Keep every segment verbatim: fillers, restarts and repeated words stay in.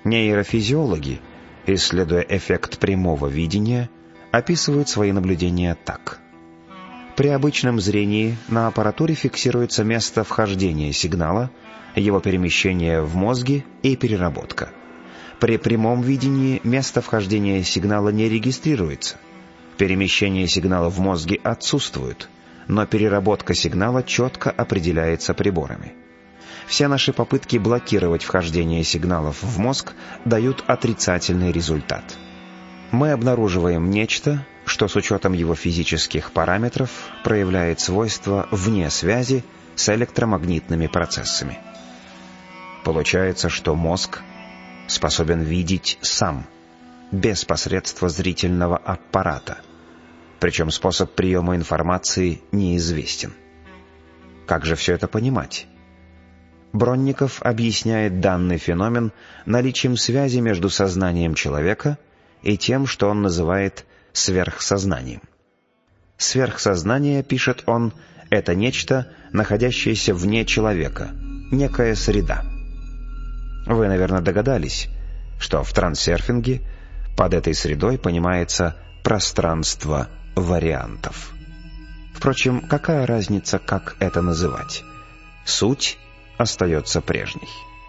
Нейрофизиологи, исследуя эффект прямого видения, описывают свои наблюдения так. При обычном зрении на аппаратуре фиксируется место вхождения сигнала, его перемещение в мозге и переработка. При прямом видении место вхождения сигнала не регистрируется. Перемещение сигнала в мозге отсутствует, но переработка сигнала четко определяется приборами. Все наши попытки блокировать вхождение сигналов в мозг дают отрицательный результат. Мы обнаруживаем нечто, что с учетом его физических параметров проявляет свойства вне связи с электромагнитными процессами. Получается, что мозг способен видеть сам, без посредства зрительного аппарата, причем способ приема информации неизвестен. Как же все это понимать? Бронников объясняет данный феномен наличием связи между сознанием человека и тем, что он называет сверхсознанием. Сверхсознание, пишет он, это нечто, находящееся вне человека, некая среда. Вы, наверное, догадались, что в трансерфинге под этой средой понимается пространство вариантов. Впрочем, какая разница, как это называть? Суть остается прежней.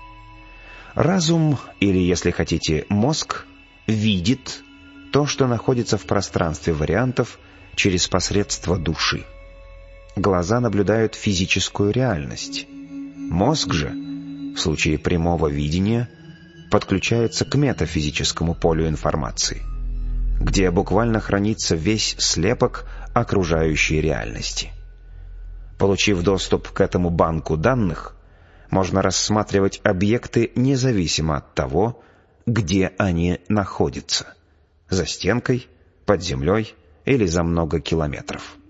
Разум, или, если хотите, мозг, видит то, что находится в пространстве вариантов через посредство души. Глаза наблюдают физическую реальность. Мозг же, в случае прямого видения, подключается к метафизическому полю информации, где буквально хранится весь слепок окружающей реальности. Получив доступ к этому банку данных, можно рассматривать объекты независимо от того, где они находятся – за стенкой, под землей или за много километров.